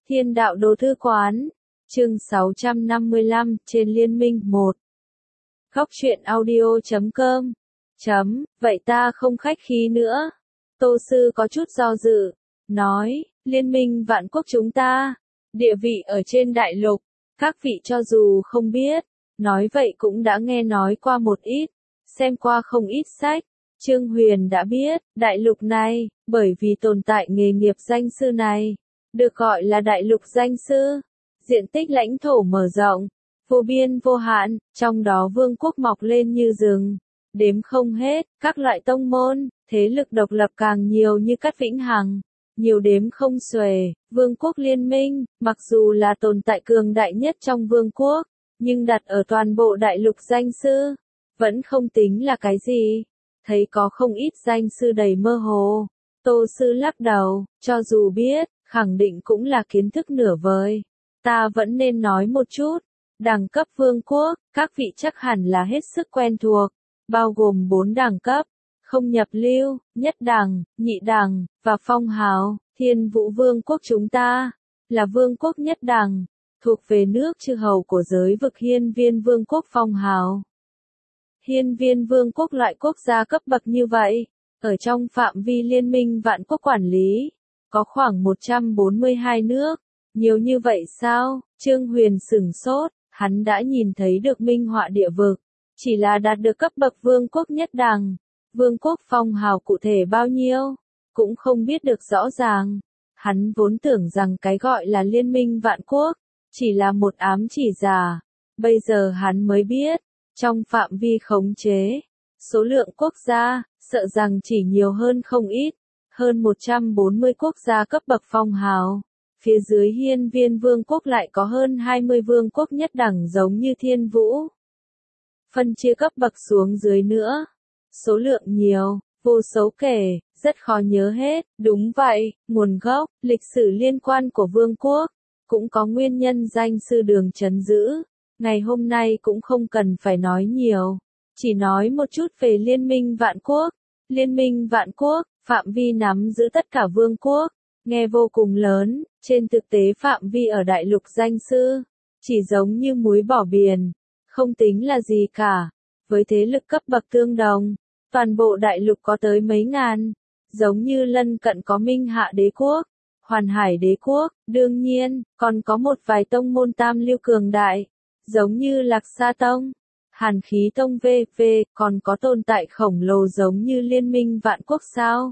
Thiên đạo đồ thư quán, chương 655, trên Liên minh 1. Góc truyện audio.com. Vậy ta không khách khí nữa. Tô Sư có chút do dự, nói, Liên minh vạn quốc chúng ta, địa vị ở trên đại lục, các vị cho dù không biết, nói vậy cũng đã nghe nói qua một ít, xem qua không ít sách. Trương Huyền đã biết, đại lục này, bởi vì tồn tại nghề nghiệp danh sư này, được gọi là đại lục danh sư, diện tích lãnh thổ mở rộng, vô biên vô hạn, trong đó vương quốc mọc lên như rừng, đếm không hết, các loại tông môn, thế lực độc lập càng nhiều như Cát Vĩnh Hằng, nhiều đếm không xuể. Vương quốc liên minh, mặc dù là tồn tại cường đại nhất trong vương quốc, nhưng đặt ở toàn bộ đại lục danh sư, vẫn không tính là cái gì. Thấy có không ít danh sư đầy mơ hồ, Tô Sư lắc đầu, cho dù biết, khẳng định cũng là kiến thức nửa vời. Ta vẫn nên nói một chút, đẳng cấp vương quốc, các vị chắc hẳn là hết sức quen thuộc, bao gồm 4 đẳng cấp, không nhập lưu, nhất đẳng, nhị đẳng, và phong hào. Thiên Vũ Vương quốc chúng ta, là vương quốc nhất đẳng, thuộc về nước chư hầu của giới vực Hiên Viên Vương quốc phong hào. Hiên Viên Vương quốc loại quốc gia cấp bậc như vậy, ở trong phạm vi liên minh vạn quốc quản lý, có khoảng 142 nước, nhiều như vậy sao? Trương Huyền sửng sốt, hắn đã nhìn thấy được minh họa địa vực, chỉ là đạt được cấp bậc vương quốc nhất đẳng, vương quốc phong hào cụ thể bao nhiêu, cũng không biết được rõ ràng. Hắn vốn tưởng rằng cái gọi là liên minh vạn quốc, chỉ là một ám chỉ giả, bây giờ hắn mới biết. Trong phạm vi khống chế, số lượng quốc gia, sợ rằng chỉ nhiều hơn không ít, hơn 140 quốc gia cấp bậc phong hào. Phía dưới Hiên Viên Vương quốc lại có hơn 20 vương quốc nhất đẳng giống như Thiên Vũ. Phân chia cấp bậc xuống dưới nữa. Số lượng nhiều, vô số kể, rất khó nhớ hết. Đúng vậy, nguồn gốc, lịch sử liên quan của vương quốc, cũng có nguyên nhân danh sư Đường trấn giữ. Ngày hôm nay cũng không cần phải nói nhiều, chỉ nói một chút về Liên minh vạn quốc. Liên minh vạn quốc, phạm vi nắm giữ tất cả vương quốc, nghe vô cùng lớn, trên thực tế phạm vi ở đại lục danh sư, chỉ giống như muối bỏ biển, không tính là gì cả. Với thế lực cấp bậc tương đồng, toàn bộ đại lục có tới mấy ngàn, giống như lân cận có Minh Hạ Đế quốc, Hoàn Hải Đế quốc, đương nhiên, còn có một vài tông môn tam lưu cường đại. Giống như Lạc Sa Tông, Hàn Khí Tông v.v. còn có tồn tại khổng lồ giống như Liên minh vạn quốc sao?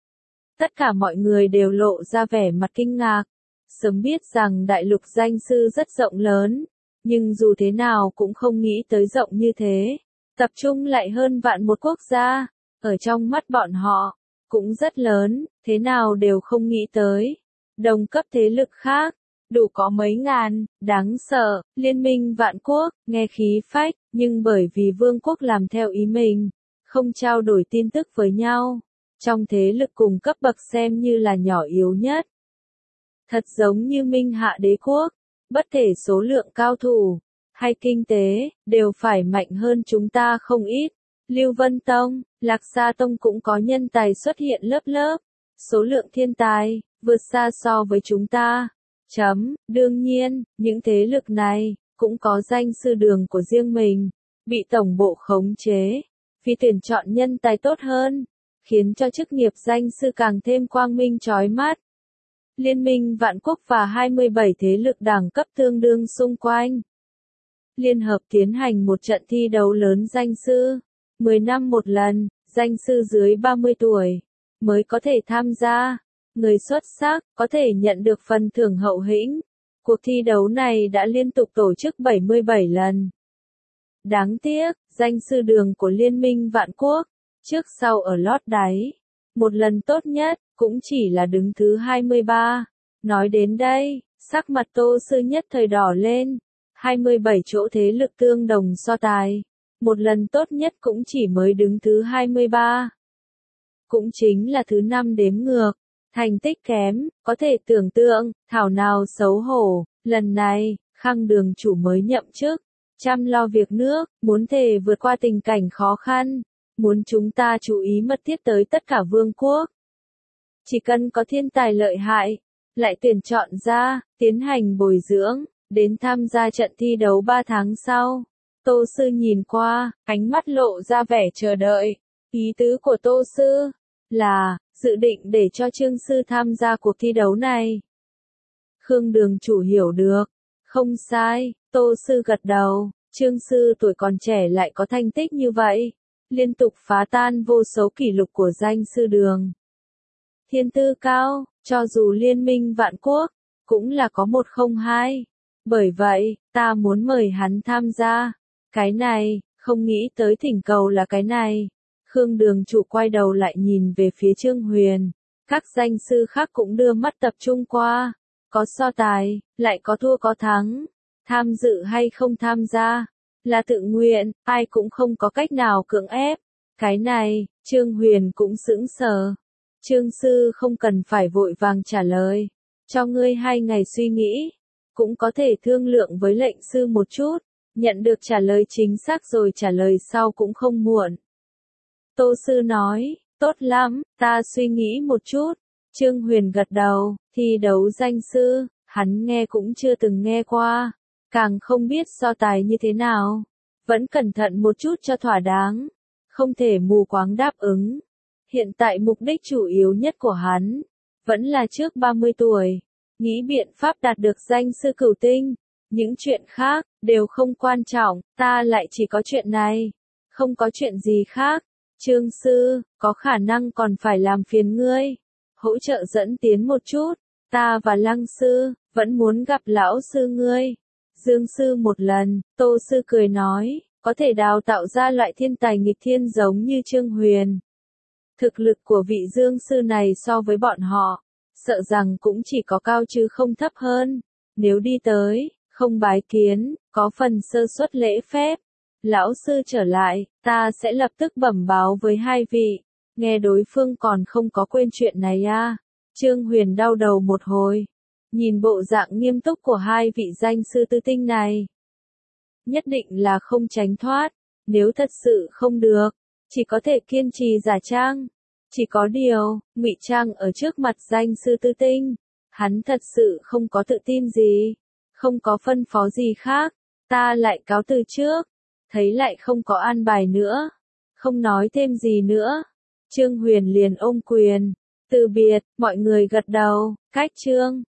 Tất cả mọi người đều lộ ra vẻ mặt kinh ngạc, sớm biết rằng đại lục danh sư rất rộng lớn, nhưng dù thế nào cũng không nghĩ tới rộng như thế, tập trung lại hơn vạn một quốc gia, ở trong mắt bọn họ, cũng rất lớn, thế nào đều không nghĩ tới. Đồng cấp thế lực khác, đủ có mấy ngàn, đáng sợ. Liên minh vạn quốc, nghe khí phách, nhưng bởi vì vương quốc làm theo ý mình, không trao đổi tin tức với nhau, trong thế lực cùng cấp bậc xem như là nhỏ yếu nhất. Thật giống như Minh Hạ Đế quốc, bất kể số lượng cao thủ, hay kinh tế, đều phải mạnh hơn chúng ta không ít. Lưu Vân Tông, Lạc Sa Tông cũng có nhân tài xuất hiện lớp lớp, số lượng thiên tài, vượt xa so với chúng ta. Đương nhiên, những thế lực này, cũng có danh sư đường của riêng mình, bị tổng bộ khống chế, vì tuyển chọn nhân tài tốt hơn, khiến cho chức nghiệp danh sư càng thêm quang minh chói mắt. Liên minh vạn quốc và 27 thế lực đẳng cấp tương đương xung quanh, liên hợp tiến hành một trận thi đấu lớn danh sư, 10 năm một lần, danh sư dưới 30 tuổi, mới có thể tham gia. Người xuất sắc, có thể nhận được phần thưởng hậu hĩnh. Cuộc thi đấu này đã liên tục tổ chức 77 lần. Đáng tiếc, danh sư đường của Liên minh vạn quốc, trước sau ở lót đáy. Một lần tốt nhất, cũng chỉ là đứng thứ 23. Nói đến đây, sắc mặt Tô Sư nhất thời đỏ lên. 27 chỗ thế lực tương đồng so tài. Một lần tốt nhất cũng chỉ mới đứng thứ 23. Cũng chính là thứ 5 đếm ngược. Thành tích kém, có thể tưởng tượng, thảo nào xấu hổ. Lần này, Khang đường chủ mới nhậm chức, chăm lo việc nước, muốn thể vượt qua tình cảnh khó khăn, muốn chúng ta chú ý mật thiết tới tất cả vương quốc. Chỉ cần có thiên tài lợi hại, lại tuyển chọn ra, tiến hành bồi dưỡng, đến tham gia trận thi đấu 3 tháng sau. Tô Sư nhìn qua, ánh mắt lộ ra vẻ chờ đợi. Ý tứ của Tô Sư là dự định để cho Trương Sư tham gia cuộc thi đấu này. Khương Đường Chủ hiểu được. Không sai, Tô Sư gật đầu. Trương Sư tuổi còn trẻ lại có thành tích như vậy, liên tục phá tan vô số kỷ lục của danh sư đường. Thiên tư cao, cho dù liên minh vạn quốc, cũng là có 102. Bởi vậy, ta muốn mời hắn tham gia. Cái này, không nghĩ tới thỉnh cầu là cái này. Khương Đường Chủ quay đầu lại nhìn về phía Trương Huyền. Các danh sư khác cũng đưa mắt tập trung qua. Có so tài, lại có thua có thắng. Tham dự hay không tham gia, là tự nguyện, ai cũng không có cách nào cưỡng ép. Cái này, Trương Huyền cũng sững sờ. Trương Sư không cần phải vội vàng trả lời. Cho ngươi 2 ngày suy nghĩ. Cũng có thể thương lượng với lệnh sư một chút. Nhận được trả lời chính xác rồi trả lời sau cũng không muộn. Tô Sư nói, tốt lắm, ta suy nghĩ một chút. Trương Huyền gật đầu, thi đấu danh sư, hắn nghe cũng chưa từng nghe qua. Càng không biết so tài như thế nào. Vẫn cẩn thận một chút cho thỏa đáng. Không thể mù quáng đáp ứng. Hiện tại mục đích chủ yếu nhất của hắn, vẫn là trước 30 tuổi. Nghĩ biện pháp đạt được danh sư cửu tinh. Những chuyện khác, đều không quan trọng, ta lại chỉ có chuyện này. Không có chuyện gì khác. Trương Sư, có khả năng còn phải làm phiền ngươi. Hỗ trợ dẫn tiến một chút. Ta và Lăng Sư, vẫn muốn gặp lão sư ngươi. Dương Sư một lần, Tô Sư cười nói, có thể đào tạo ra loại thiên tài nghịch thiên giống như Trương Huyền. Thực lực của vị Dương Sư này so với bọn họ, sợ rằng cũng chỉ có cao chứ không thấp hơn. Nếu đi tới, không bái kiến, có phần sơ suất lễ phép. Lão sư trở lại, ta sẽ lập tức bẩm báo với 2 vị. Nghe đối phương còn không có quên chuyện này à. Trương Huyền đau đầu một hồi. Nhìn bộ dạng nghiêm túc của 2 vị danh sư tư tinh này. Nhất định là không tránh thoát. Nếu thật sự không được, chỉ có thể kiên trì giả trang. Chỉ có điều, ngụy trang ở trước mặt danh sư tư tinh. Hắn thật sự không có tự tin gì. Không có phân phó gì khác. Ta lại cáo từ trước. Thấy lại không có an bài nữa. Không nói thêm gì nữa. Trương Huyền liền ôm quyền. Từ biệt, mọi người gật đầu. Cách chương